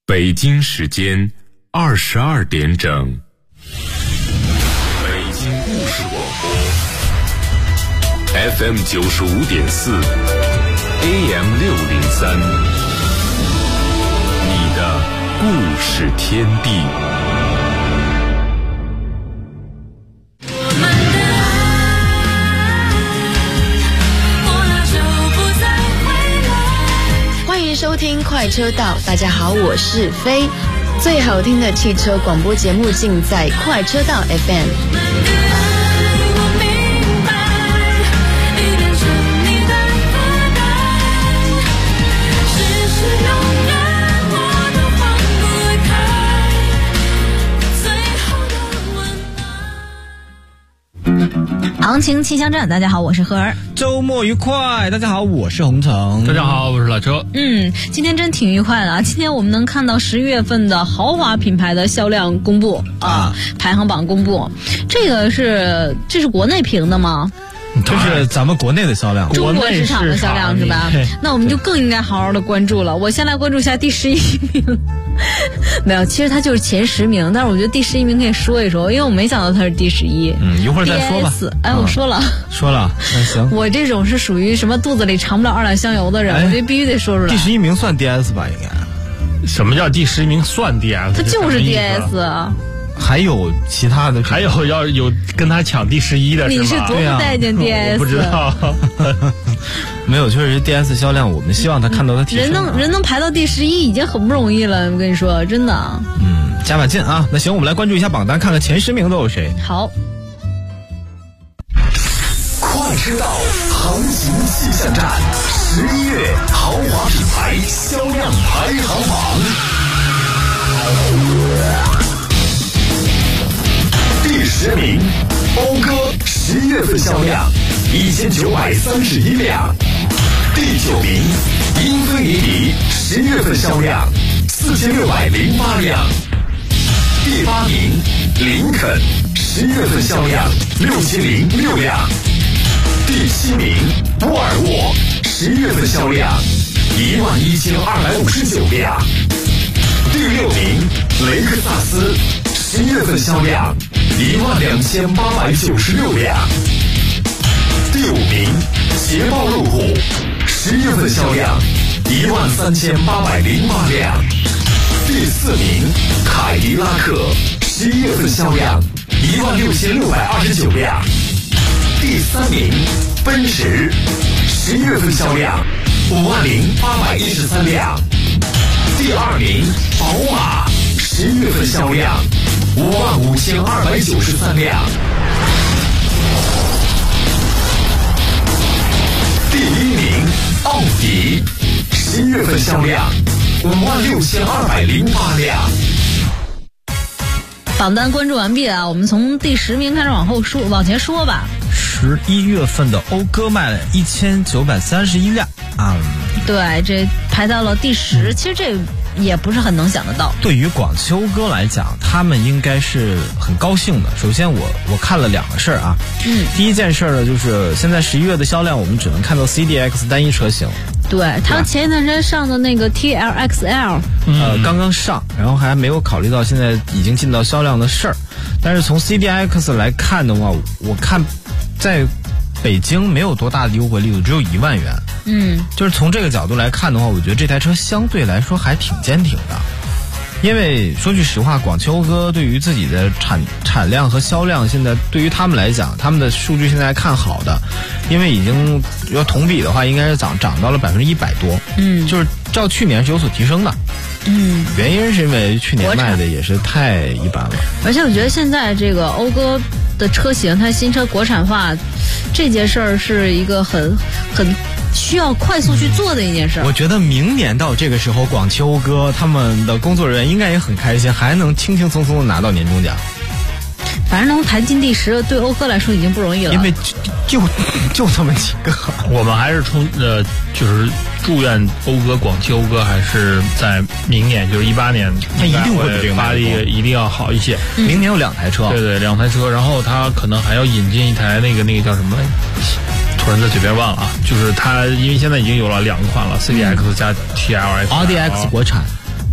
北京时间22点整，北京故事广播 FM 95.4 AM 603，你的故事天地。 收听快车道，大家好，我是飞。最好听的汽车广播节目尽在快车道 FM。 行情气象站，大家好，我是何儿。 周末愉快，大家好，我是洪城。 大家好，我是老周。 今天真挺愉快的啊！今天我们能看到11月份的豪华品牌的销量公布排行榜公布。这是国内评的吗？ 这是咱们国内的销量， 中国市场的销量是吧？那我们就更应该好好的关注了。我先来关注一下第11名。没有，其实它就是前10名，但是我觉得第11名可以说一说，因为我没想到它是第11。 一会儿再说吧。 我说了， 那行。 我这种是属于什么肚子里藏不了2两香油的人，我觉得必须得说出来。 第11名算 DS 吧，应该。 什么叫第11名算 DS？ 它就是 DS。 还有其他的， 还有要有跟他抢第11的是吗？ 你是多不待见 DS？ 我不知道。 没有，确实是 DS 销量，我们希望他看到他提升。 人能排到第11已经很不容易了，我跟你说，真的。 加把劲啊！那行，我们来关注一下榜单，看看前10名都有谁。 好。 快车道行情气象站11月豪华品牌销量排行榜。第10名，讴歌11月份销量1931辆。第9名，英菲尼迪11月份销量4608辆。第8名，林肯11月份销量6006辆。第7名，沃尔沃11月份销量11259辆。第6名，雷克萨斯11月份销量12896辆。第5名，捷豹路虎11月份销量13808辆。第4名，凯迪拉克11月份销量16629辆。第3名，奔驰11月份销量50813辆。第2名，宝马11月份销量55293辆。第1名，奥迪11月份销量56208辆。 榜单关注完毕啊，我们从第10名开始往前说吧。 11月份的讴歌卖了1931辆啊。 对，这排到了第10，其实这也不是很能想得到。 对于广汽讴歌来讲，他们应该是很高兴的。首先我看了2个事儿啊。第一件事呢，就是现在11月的销量，我们只能看到 CDX 单一车型。 对，他前一段时间上的那个 TLXL， 刚刚上，然后还没有考虑到现在已经进到销量的事儿。但是从 CDX 来看的话，我看在北京没有多大的优惠力度，只有1万元。就是从这个角度来看的话，我觉得这台车相对来说还挺坚挺的。因为说句实话，广汽讴歌对于自己的产量和销量，现在对于他们来讲，他们的数据现在还看好的，因为已经要同比的话，应该是涨到了100%多。就是照去年是有所提升的。原因是因为去年卖的也是太一般了。 而且我觉得现在这个讴歌的车型，它新车国产化这件事儿是一个很需要快速去做的一件事。 我觉得明年到这个时候，广汽讴歌他们的工作人员应该也很开心，还能轻轻松松的拿到年终奖。 反正能排进第10，对讴歌来说已经不容易了。 因为就这么几个。 我们还是就是祝愿广汽讴歌还是在明年，就是18年， 它一定会比这个发力一定要好一些。 明年有2台车。 对，2台车，然后它可能还要引进一台那个叫什么来着？突然在嘴边忘了啊，就是它因为现在已经有了2款了，CDX 加 TLX。 RDX 国产。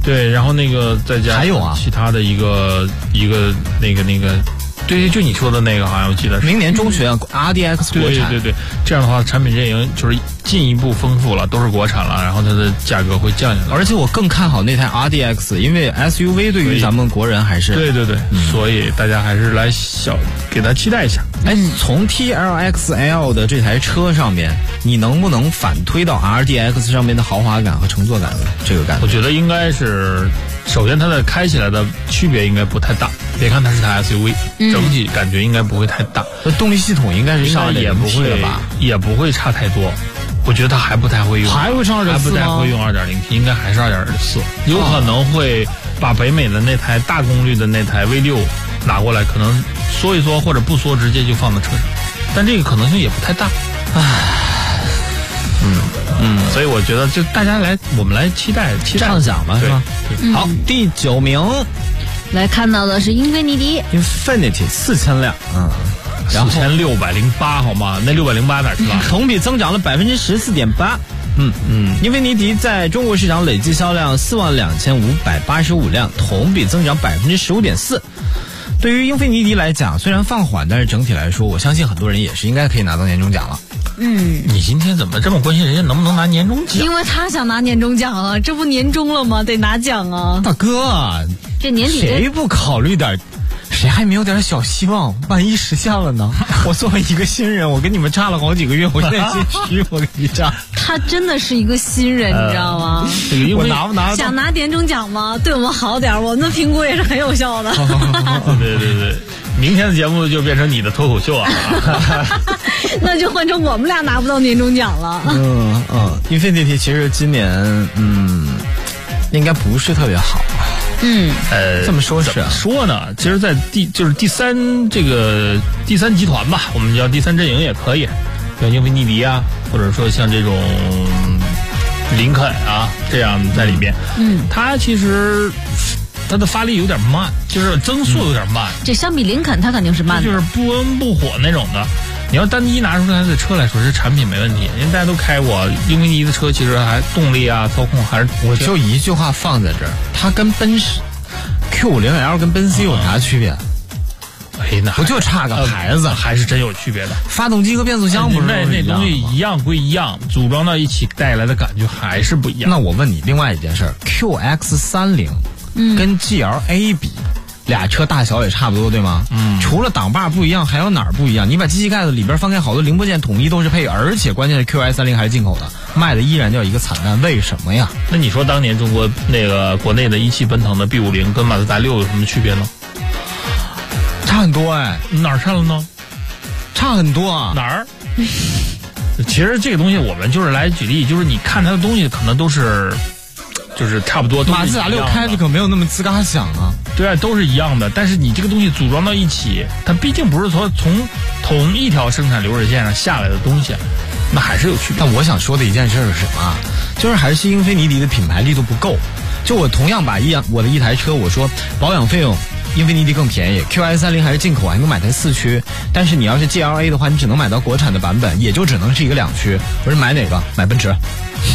对，然后那个再加还有啊其他的一个那个。对，就你说的那个，好像我记得是明年中旬RDX 国产， 对，这样的话产品阵营就是进一步丰富了，都是国产了，然后它的价格会降下来。 而且我更看好那台 RDX， 因为 SUV 对于咱们国人还是对，所以大家还是来给它期待一下。 从 TLX-L 的这台车上面，你能不能反推到 RDX 上面的豪华感和乘坐感呢？这个感觉， 我觉得应该是，首先它的开起来的区别应该不太大。别看它是台 SUV，整体感觉应该不会太大。 动力系统应该是上也不会吧， 也不会差太多。我觉得它还不太会用， 还会上 2.4 吗？ 还不太会用 2.0T， 应该还是2.4，有可能会把北美的那台大功率的那台 V6拿过来，可能缩一缩或者不缩，直接就放在车上，但这个可能性也不太大。所以我觉得就大家我们来期待畅想吧，是吧？好，第9名。 来看到的是英菲尼迪 Infiniti 4000辆 ，4608好吗？那608哪去了？ 同比增长了14.8%。英菲尼迪在中国市场累计销量42585辆，同比增长15.4%。对于英菲尼迪来讲，虽然放缓，但是整体来说，我相信很多人也是应该可以拿到年终奖了。 你今天怎么这么关心人家能不能拿年终奖？ 因为他想拿年终奖啊，这不年终了吗？得拿奖啊！ 大哥， 这年底谁不考虑点？谁还没有点小希望？万一实现了呢？我作为一个新人，我跟你们差了好几个月，我现在心虚，我跟你讲。 他真的是一个新人，你知道吗？ 我拿不拿？ 想拿年终奖吗？对我们好点，我们的评估也是很有效的。 对，明天的节目就变成你的脱口秀啊！ 那就换成我们俩拿不到年终奖了。 Infiniti 其实今年应该不是特别好。这么说是怎么说呢？其实，在第三集团吧，我们叫第三阵营也可以，像英菲尼迪啊，或者说像这种林肯啊这样在里面。它其实它的发力有点慢，就是增速有点慢。 这相比林肯，它肯定是慢的， 就是不温不火那种的。你要单一拿出来的车来说，这产品没问题，因为大家都开过英菲尼迪的车，其实还动力啊、操控还是。 我就一句话放在这儿，它跟奔驰 Q50L 跟奔驰有啥区别？ 那不就差个牌子， 还是真有区别的。 发动机和变速箱不是那东西一样归一样，组装到一起带来的感觉还是不一样。 那我问你另外一件事 ，QX30，跟 GLA 比。俩车大小也差不多，对吗？除了挡把不一样，还有哪儿不一样？你把机器盖子里边翻开，好多零部件统一都是配，而且关键是 QX30还是进口的，卖的依然叫一个惨淡，为什么呀？ 那你说当年中国那个国内的17奔腾的 B50跟马自达6有什么区别呢？ 差很多哪儿差了呢？ 差很多啊！ 哪儿？其实这个东西我们就是来举例，就是你看它的东西可能都是。就是差不多都是一样的。马自达 6开着可没有那么吱嘎响啊。 对啊，都是一样的。但是你这个东西组装到一起，它毕竟不是说从同一条生产流水线上下来的东西，那还是有区别。 但我想说的一件事是什么？就是还是英菲尼迪的品牌力度不够。就我同样把我的一台车，我说保养费用英菲尼迪更便宜 ，QX30还是进口，还能买台4驱。但是你要是 GLA 的话，你只能买到国产的版本，也就只能是一个2驱。我说买哪个？买奔驰。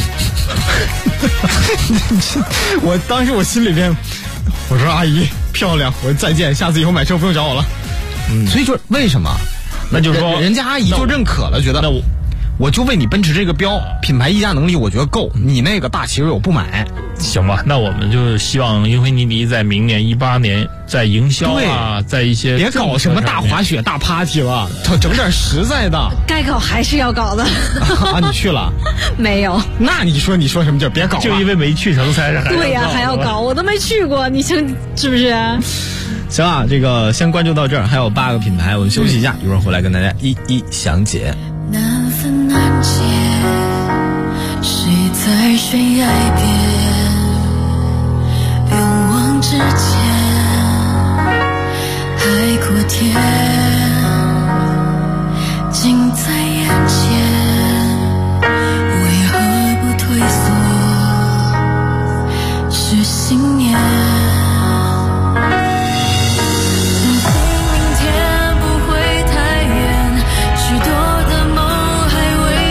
我当时我心里边，我说阿姨漂亮，我说再见，下次以后买车不用找我了。所以就为什么？ 那就是说人家阿姨就认可了，觉得那我就为你奔驰这个标品牌溢价能力，我觉得够。你那个大奇瑞我不买， 行吧？那我们就希望英菲尼迪在明年18年在营销啊，在一些别搞什么大滑雪、大 party 了，整点实在的。 该搞还是要搞的。 啊，你去了？ 没有。 那你说什么叫别搞了？ 就因为没去成才是。 对呀，还要搞，我都没去过，你是不是？ 行啊，这个先关注到这儿，还有8个品牌，我们休息一下，一会儿回来跟大家一一详解。 难分难解，谁在悬崖边？勇往直前，海阔天，近在眼前，为何不退缩？是信念。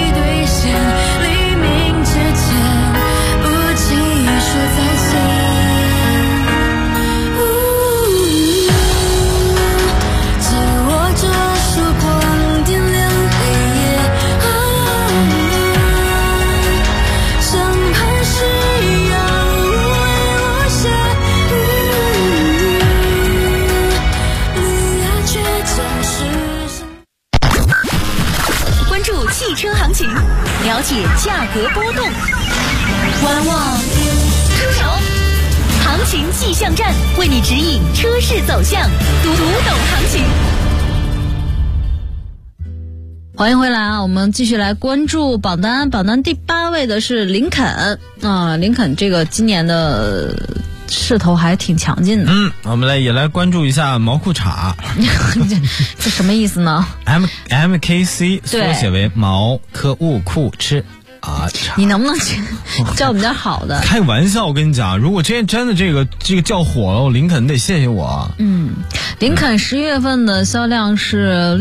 说再见。 行情，了解价格波动。观望出手，行情气象站为你指引车市走向，读懂行情。 欢迎回来啊！我们继续来关注榜单，榜单第8位的是林肯啊，林肯这个今年的势头还挺强劲的。 我们也来关注一下毛裤衩， 这什么意思呢 ？MKC 缩写为毛科物裤吃啊。 你能不能叫我们点好的？ 开玩笑，我跟你讲，如果真的这个叫火了，林肯得谢谢我。 林肯10月份的销量是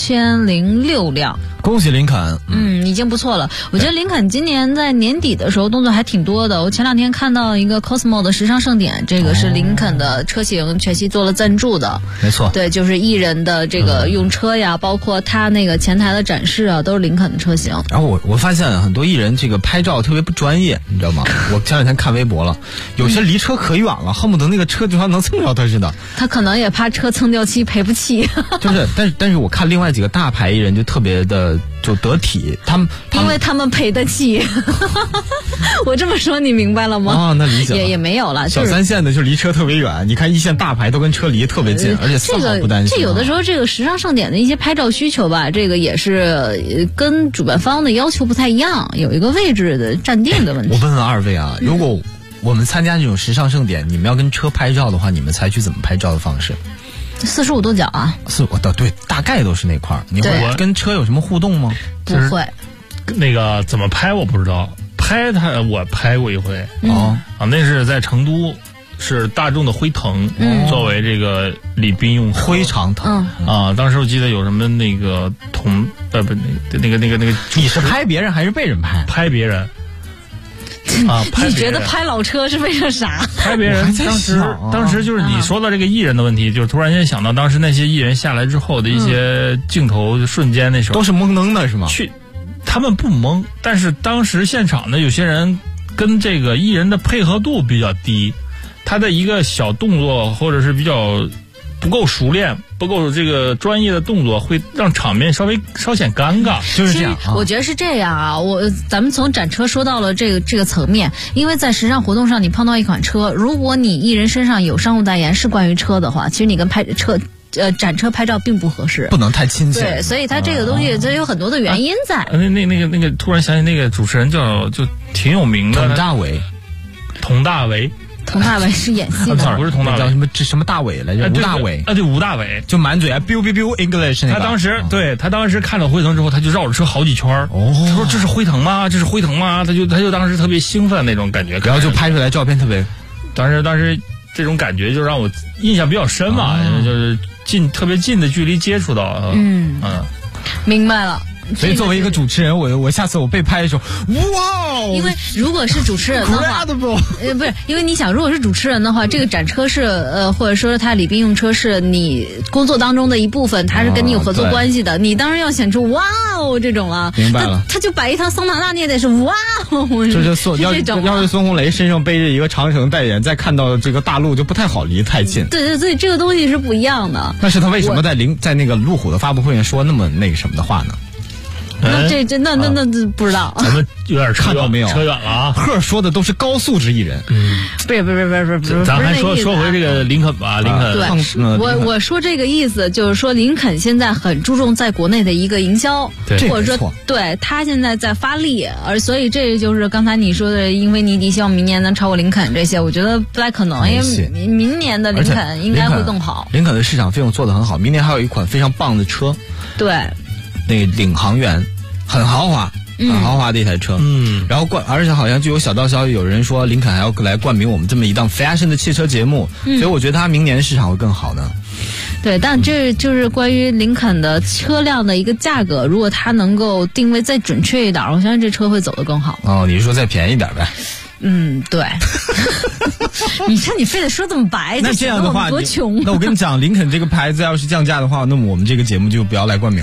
6006辆。 恭喜林肯， 已经不错了。我觉得林肯今年在年底的时候动作还挺多的。我前2天看到一个 Cosmo 的时尚盛典，这个是林肯的车型全系做了赞助的。 没错， 对，就是艺人的这个用车呀，包括他那个前台的展示啊，都是林肯的车型。 然后我发现很多艺人这个拍照特别不专业，你知道吗？我前2天看微博了，有些离车可远了，恨不得那个车就像能蹭着他似的。 他可能也怕车蹭掉漆赔不起。 就是，但是我看另外几个大牌艺人就特别的就得体， 因为他们赔得起。我这么说你明白了吗？ 那理解了。 也没有了， 小3线的就离车特别远，你看1线大牌都跟车离特别近，而且丝毫不担心。 这有的时候这个时尚盛典的一些拍照需求吧，这个也是跟主办方的要求不太一样，有一个位置的占地的问题。 我问问2位啊，如果我们参加这种时尚盛典，你们要跟车拍照的话，你们采取怎么拍照的方式 ？45度角啊 ，45度对，大概都是那块儿。你会跟车有什么互动吗？ 不会。 那个怎么拍我不知道，我拍过一回那是在成都，是大众的辉腾作为这个礼宾用非常疼当时我记得有什么那个那个你是拍别人还是被人拍？ 拍别人。 你觉得拍老车是为了啥？ 拍别人，当时就是你说到这个艺人的问题，就是突然间想到当时那些艺人下来之后的一些镜头瞬间，那时候都是懵登的是吗？ 他们不懵，但是当时现场的有些人跟这个艺人的配合度比较低，他的一个小动作或者是比较不够熟练、不够这个专业的动作，会让场面稍显尴尬。 就是这样我觉得是这样啊。咱们从展车说到了这个层面，因为在时尚活动上，你碰到一款车，如果你艺人身上有商务代言是关于车的话，其实你跟展车拍照并不合适， 不能太亲切。 对，所以它这个东西它有很多的原因在。 那个，突然想起那个主持人就挺有名的，佟大为。 佟大为是演戏的， 不是佟大为， 叫什么大伟来着？吴大伟对，吴大伟就满嘴biu biu biu English 那个。他当时看到辉腾之后，他就绕着车好几圈。他说这是辉腾吗？这是辉腾吗？他就当时特别兴奋那种感觉， 然后就拍出来照片特别。 当时这种感觉就让我印象比较深嘛，就是特别近的距离接触到。 明白了。 所以作为一个主持人，我下次我被拍的时候，哇！ 因为如果是主持人的话，不是，因为你想，如果是主持人的话，这个展车是或者说他礼宾用车是你工作当中的一部分，他是跟你有合作关系的，你当然要显出哇哦这种了。 明白了， 他就摆一趟桑塔纳，你也得是哇哦。 要是孙红雷身上背着一个长城代言，再看到这个大陆就不太好离太近。 对，所以这个东西是不一样的。 但是他为什么在那个路虎的发布会上说那么那个什么的话呢？ 那不知道， 咱们有点看到没有？ 扯远了啊！ 赫说的都是高素质艺人， 不是， 咱还说回这个林肯吧，林肯。 对，我说这个意思就是说，林肯现在很注重在国内的一个营销，或者说对他现在在发力，所以这就是刚才你说的英菲尼迪希望明年能超过林肯这些，我觉得不太可能，因为明年的林肯应该会更好。 林肯的市场费用做得很好，明年还有一款非常棒的车， 对， 那个领航员。很豪华，很豪华的一台车。然后而且好像就有小道消息，有人说林肯还要来冠名我们这么一档 fashion 的汽车节目，所以我觉得他明年的市场会更好呢。 对，但这就是关于林肯的车辆的一个价格，如果它能够定位再准确一点，我相信这车会走得更好。 你是说再便宜点呗？ 对。你看你非得说这么白， 那这样的话多穷。 那我跟你讲，林肯这个牌子要是降价的话，那么我们这个节目就不要来冠名了。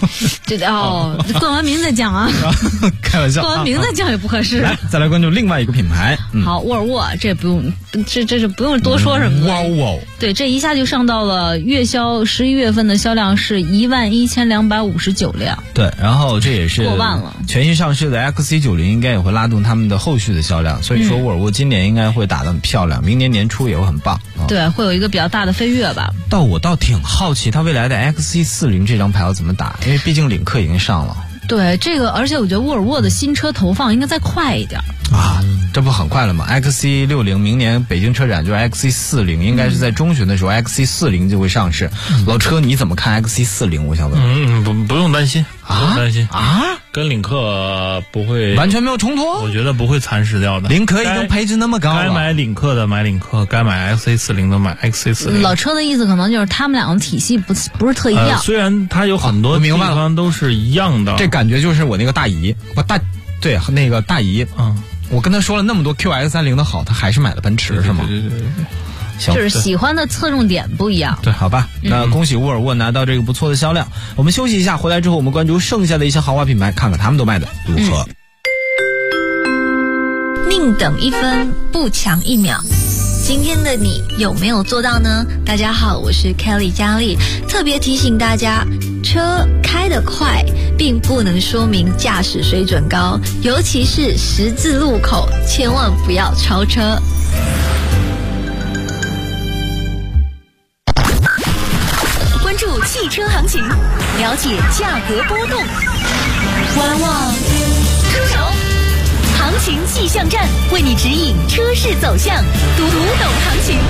冠完名再讲啊， 开玩笑， 冠完名再讲也不合适。 来，再来关注另外一个品牌。 好，沃尔沃，这不用，这是不用多说什么。 沃尔沃， 对，这一下就上到了月销11月份的销量是11259辆。 对，然后这也是过万了。 全新上市的 XC90应该也会拉动他们的后续的销量，所以说沃尔沃今年应该会打得很漂亮，明年年初也会很棒。 对，会有一个比较大的飞跃吧。 我倒挺好奇它未来的 XC40这张牌要怎么打，因为毕竟领克已经上了。 对这个，而且我觉得沃尔沃的新车投放应该再快一点啊，这不很快了吗 ？XC60明年北京车展就是 XC40，应该是在中旬的时候，XC40就会上市。老车你怎么看 XC40？我想问。 不用担心，不用担心啊， 跟领克不会完全没有冲突。 我觉得不会蚕食掉的。 领克已经配置那么高了， 该买领克的买领克，该买 XC40的买 XC40。 老车的意思可能就是他们两个体系不是特一样。 虽然它有很多地方都是一样的， 这感觉就是我那个大姨，对那个大姨，我跟他说了那么多 QX30的好，他还是买了奔驰，是吗？ 对。 就是喜欢的侧重点不一样。 对，好吧，那恭喜沃尔沃拿到这个不错的销量。我们休息一下，回来之后我们关注剩下的一些豪华品牌，看看他们都卖的如何。 宁等一分，不抢一秒。今天的你有没有做到呢？大家好，我是 Kelly 佳丽，特别提醒大家，车开得快并不能说明驾驶水准高，尤其是十字路口，千万不要超车。关注汽车行情，了解价格波动，观望出手。行情气象站为你指引车市走向，读懂行情。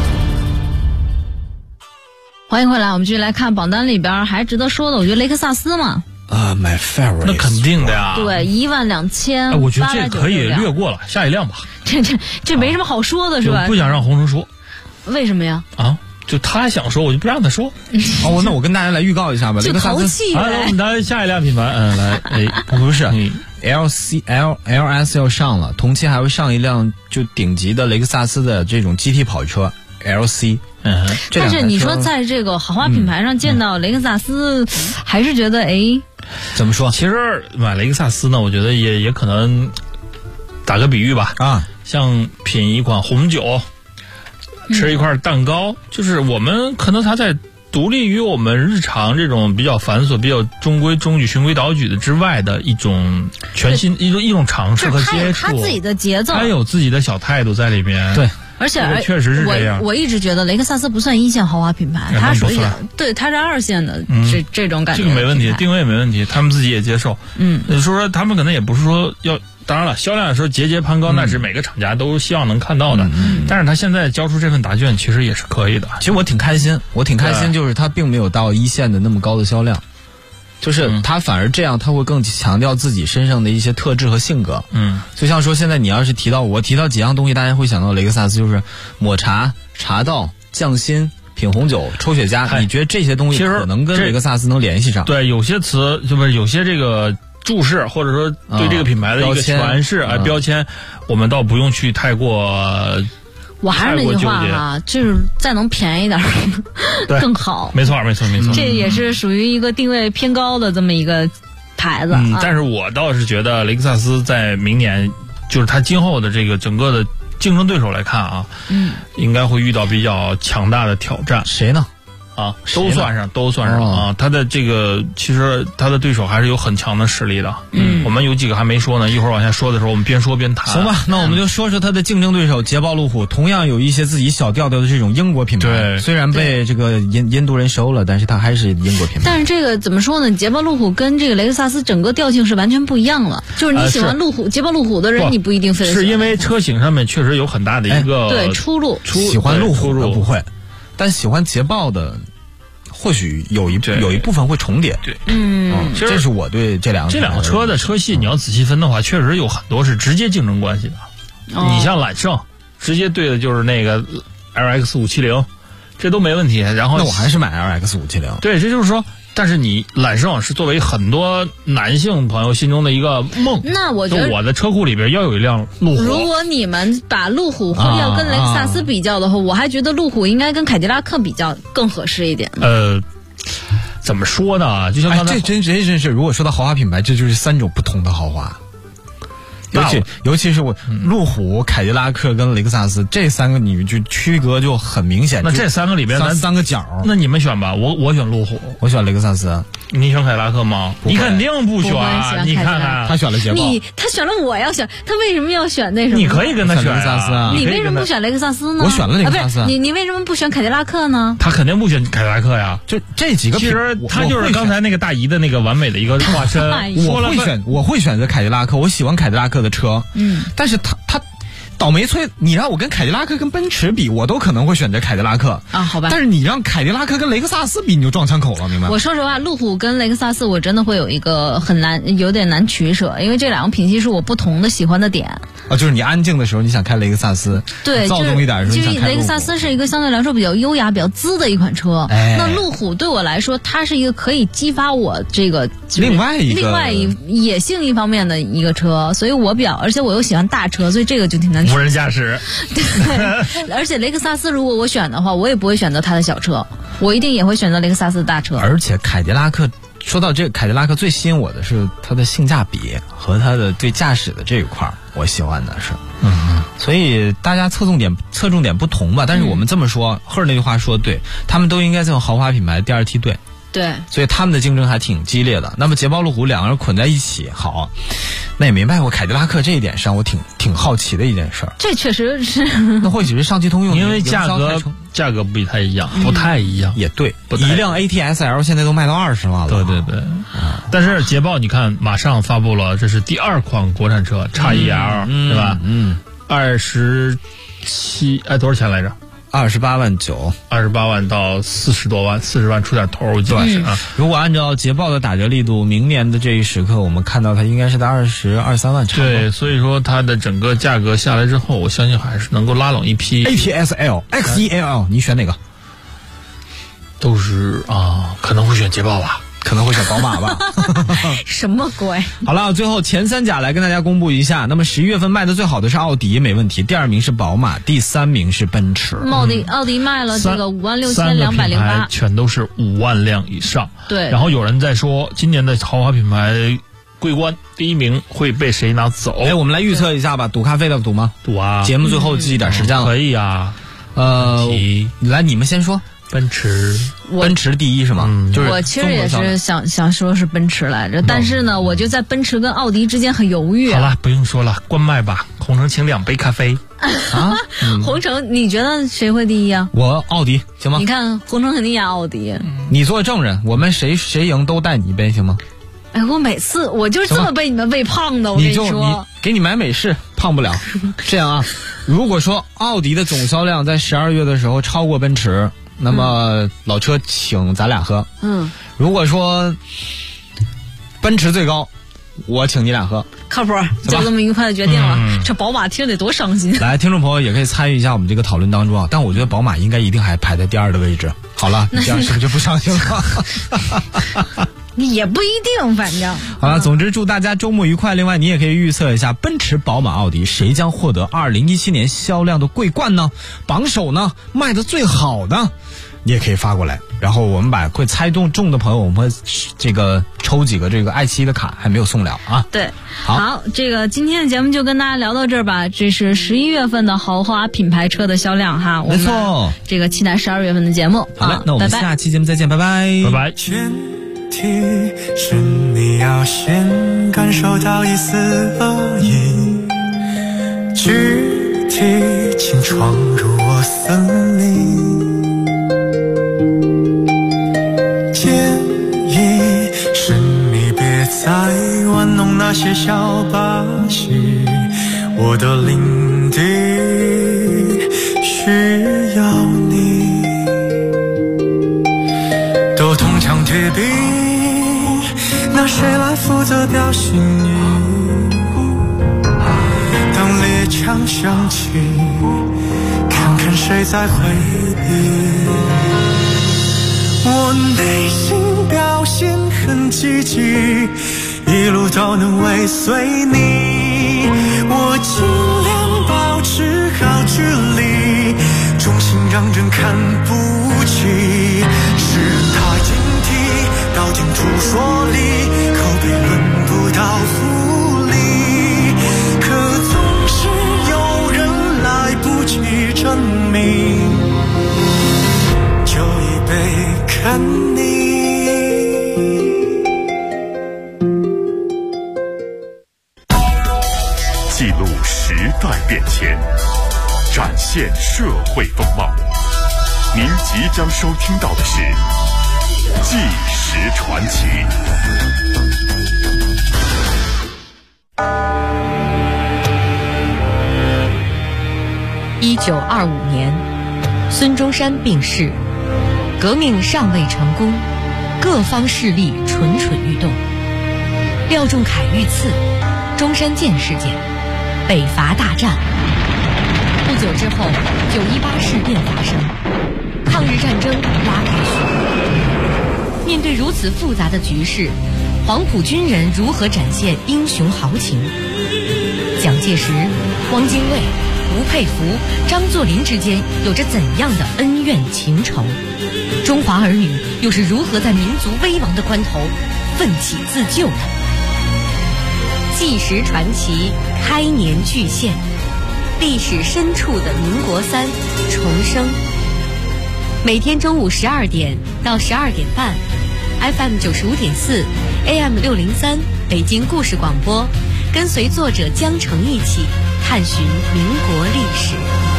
欢迎回来，我们继续来看榜单里边还值得说的，我觉得雷克萨斯嘛。 My favorite。 那肯定的呀。 对，12899。 我觉得这可以略过了，下一辆吧。 这没什么好说的，是吧？ 不想让红叔说。 为什么呀？ 就他想说，我就不让他说。 那我跟大家来预告一下吧。 就淘气。 好，我们来下一辆品牌，来， 不是。LS 要上了，同期还会上一辆就顶级的雷克萨斯的这种 GT 跑车 LC。 但是你说在这个豪华品牌上见到雷克萨斯，还是觉得怎么说？ 其实买雷克萨斯呢，我觉得也可能打个比喻吧，像品一款红酒，吃一块蛋糕，就是我们可能它在独立于我们日常这种比较繁琐、比较中规中矩、循规蹈矩的之外的一种全新一种尝试和接触， 他自己的节奏， 他有自己的小态度在里面。 对， 而且确实是这样。 我一直觉得雷克萨斯不算一线豪华品牌，它属于它是2线的这种感觉。 这个没问题，定位没问题，他们自己也接受。说他们可能也不是说要。当然了，销量的时候节节攀高，那是每个厂家都希望能看到的。但是他现在交出这份答卷，其实也是可以的。 其实我挺开心，就是他并没有到一线的那么高的销量，就是他反而这样，他会更强调自己身上的一些特质和性格。就像说现在你要是提到几样东西，大家会想到雷克萨斯，就是抹茶、茶道、匠心、品红酒、抽雪茄。你觉得这些东西可能跟雷克萨斯能联系上？ 对，有些词就是有些这个。注释或者说对这个品牌的一个诠释标签，我们倒不用去太过。 我还是那句话哈，就是再能便宜点更好。 没错。 这也是属于一个定位偏高的这么一个牌子。 但是我倒是觉得雷克萨斯在明年，就是它今后的这个整个的竞争对手来看应该会遇到比较强大的挑战。 谁呢？ 都算上他的这个其实他的对手还是有很强的实力的。我们有几个还没说呢，一会儿往下说的时候我们边说边谈。 行吧，那我们就说说他的竞争对手捷豹路虎，同样有一些自己小调调的这种英国品牌。 对， 虽然被这个印度人收了，但是它还是英国品牌。 但是这个怎么说呢？捷豹路虎跟这个雷克萨斯整个调性是完全不一样了。就是你喜欢捷豹路虎的人，你不一定非得是因为车型上面确实有很大的一个出入。 喜欢路虎的不会，但喜欢捷豹的。或许有一部分会重叠， 对， 这是我对这两个车的车系，你要仔细分的话，确实有很多是直接竞争关系的。你像揽胜，直接对的就是那个 LX570，这都没问题。然后那我还是买 LX570。 对，这就是说，但是你揽胜是作为很多男性朋友心中的一个梦。 那我觉得我的车库里边要有一辆路虎。 如果你们把路虎要跟雷克萨斯比较的话，我还觉得路虎应该跟凯迪拉克比较更合适一点。 怎么说呢？就像刚才， 这真是，如果说到豪华品牌，这就是3种不同的豪华。尤其是我路虎、凯迪拉克跟雷克萨斯这3个，你就区隔就很明显。 那这3个里边，咱 3个角， 那你们选吧。我选路虎， 我选雷克萨斯。 你选凯迪拉克吗？你肯定不选。你看看， 他选了捷豹， 他选了我要选，他为什么要选那什么？ 你可以跟他选雷克萨斯啊。 你为什么不选雷克萨斯呢？ 我选了雷克萨斯。 你为什么不选凯迪拉克呢？ 他肯定不选凯迪拉克呀。 这几个， 其实他就是刚才那个大姨的那个完美的一个化身。 我会选择凯迪拉克，我喜欢凯迪拉克的车。但是他倒霉催，你让我跟凯迪拉克跟奔驰比，我都可能会选择凯迪拉克啊，好吧。 但是你让凯迪拉克跟雷克萨斯比，你就撞枪口了，明白吗？ 我说实话，路虎跟雷克萨斯我真的会有一个有点难取舍，因为这2个品系是我不同的喜欢的点。 啊，就是你安静的时候你想开雷克萨斯， 对， 躁动一点的时候你想开路虎。 雷克萨斯是一个相对来说比较优雅、比较滋的一款车。那路虎对我来说，它是一个可以激发我这个另外野性一方面的一个车，所以而且我又喜欢大车，所以这个就挺难取。 无人驾驶。 对，而且雷克萨斯如果我选的话，我也不会选择它的小车，我一定也会选择雷克萨斯的大车。 而且凯迪拉克，说到这个凯迪拉克最吸引我的是它的性价比和它的对驾驶的这一块，我喜欢的是。所以大家侧重点不同吧，但是我们这么说，赫尔那句话说的对，他们都应该在豪华品牌第2梯队。 对， 所以他们的竞争还挺激烈的。那么捷豹路虎2个人混在一起，好，那也明白过凯迪拉克这一点上，我挺好奇的一件事儿。 这确实是， 那或许是上汽通用， 因为价格不太一样，不太一样， 也对。一辆 AT-SL 现在都卖到20万了。 对。但是捷豹你看，马上发布了，这是第2款国产车 XEL，对吧？27，多少钱来着 ？28万9，28 万到40多万，40万出点头，我记得是啊。 如果按照捷豹的打折力度，明年的这一时刻，我们看到它应该是在23万差不多。 对，所以说它的整个价格下来之后，我相信还是能够拉拢一批。 AT-SL、XEL， 你选哪个？ 都是可能会选捷豹吧。 可能会选宝马吧。 什么鬼？ 好了，最后前3甲来跟大家公布一下。那么11月份卖的最好的是奥迪，没问题。第2名是宝马，第3名是奔驰。 奥迪卖了这个56208，3 个品牌全都是5万辆以上。 对。 然后有人在说，今年的豪华品牌桂冠第1名会被谁拿走？ 我们来预测一下吧。赌咖啡的赌吗？ 赌啊！ 节目最后记一点时间了。 可以啊。 来，你们先说。 奔驰第1是吗？就是我其实也是想说是奔驰来着，但是呢，我就在奔驰跟奥迪之间很犹豫。 好了，不用说了，关麦吧。红橙请2杯咖啡啊！红橙，你觉得谁会第1啊？ 我奥迪，行吗？ 你看红橙肯定压奥迪。 你做证人，我们谁赢都带你一杯，行吗？ 哎，我每次我就是这么被你们喂胖的，我跟你说。 给你买美式，胖不了。这样啊，如果说奥迪的总销量在12月的时候超过奔驰。那么老车请咱俩喝。如果说奔驰最高，我请你俩喝， 靠谱，就这么愉快的决定了。这宝马听着得多伤心。 来，听众朋友也可以参与一下我们这个讨论当中啊。但我觉得宝马应该一定还排在第2的位置。好了，你这样是不是就不伤心了？ 也不一定，反正好了。总之祝大家周末愉快。另外，你也可以预测一下奔驰、宝马、奥迪谁将获得2017年销量的桂冠呢？榜首呢？卖的最好的，你也可以发过来。然后我们会猜中的朋友，我们会这个抽几个这个爱奇艺的卡，还没有送了啊。 对，好，这个今天的节目就跟大家聊到这儿吧。这是11月份的豪华品牌车的销量哈， 没错。 这个期待12月份的节目。 好了，那我们下期节目再见，拜拜， 拜拜。 是你要先感受到一丝恶意，具体请闯入我森林，建议是你别再玩弄那些小把戏，我的领地需要你，都铜墙铁壁，那谁来负责表心意？当猎枪响起，看看谁在回避。我内心表现很积极，一路都能尾随你，我尽量保持好距离，重心让人看不起，是他警惕诉说理，口碑轮不到福利，可总是有人来不及证明，就一杯肯定。 记录时代变迁，展现社会风貌。您即将收听到的是《纪实传奇》。 1925年，孙中山病逝，革命尚未成功，各方势力蠢蠢欲动。廖仲恺遇刺，中山舰事件，北伐大战。不久之后，918事变发生，抗日战争拉开序幕。面对如此复杂的局势，黄埔军人如何展现英雄豪情？蒋介石、汪精卫、吴佩孚、张作霖之间有着怎样的恩怨情仇？中华儿女又是如何在民族危亡的关头奋起自救的？纪实传奇开年巨献，历史深处的民国3重生。每天中午12点到12点半 ，FM 95.4 ，AM 603，北京故事广播，跟随作者江澄一起探寻民国历史。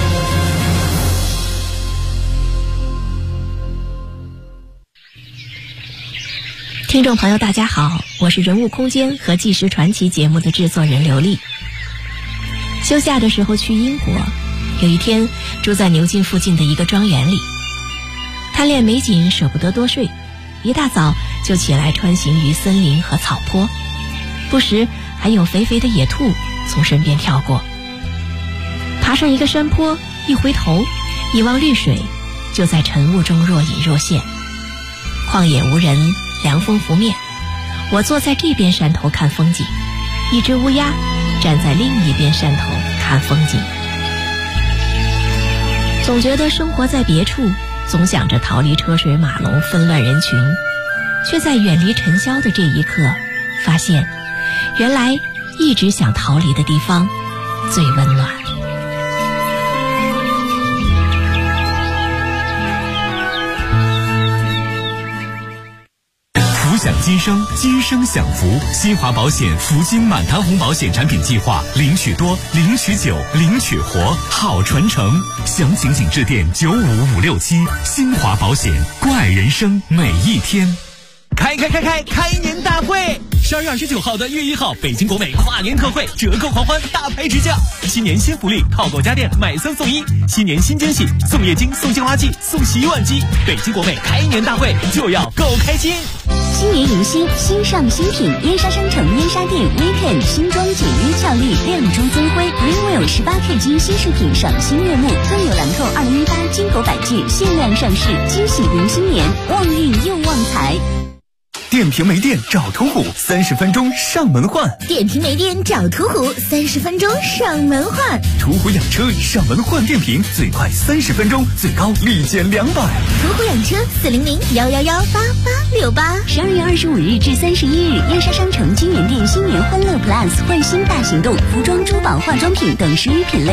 听众朋友大家好，我是人物空间和纪实传奇节目的制作人刘丽。休假的时候去英国，有一天住在牛津附近的一个庄园里，贪恋美景舍不得多睡，一大早就起来穿行于森林和草坡，不时还有肥肥的野兔从身边跳过。爬上一个山坡，一回头一望绿水，就在晨雾中若隐若现。旷野无人，凉风拂面，我坐在这边山头看风景，一只乌鸦站在另一边山头看风景。总觉得生活在别处，总想着逃离车水马龙纷乱人群，却在远离尘嚣的这一刻发现，原来一直想逃离的地方最温暖。 福享今生，今生享福。新华保险福金满堂红保险产品计划，领取多，领取久，领取活，好传承。详情请致电95567。新华保险，怪人生每一天。 开年大会！12月29号到1月1号，北京国美跨年特惠，折扣狂欢，大牌直降。新年新福利，套购家电买3送1，新年新惊喜，送液晶，送净化器，送洗碗机。北京国美开年大会就要够开心！ 新年迎新，新上新品，燕莎商城燕莎店 Weekend 新装简约俏丽，亮中增辉 Greenwell 18K 金新饰品赏心悦目，更有兰蔻2018金狗百戒限量上市，惊喜迎新年，旺运又旺财。 电瓶没电找途虎，30分钟上门换。 电瓶没电找途虎，30分钟上门换。 途虎养车上门换电瓶，最快30分钟，最高立减200。 途虎养车400-111-8868。12月25日至31日，燕莎商城金源店新年欢乐 Plus 换新大行动，服装、珠宝、化妆品等10余品类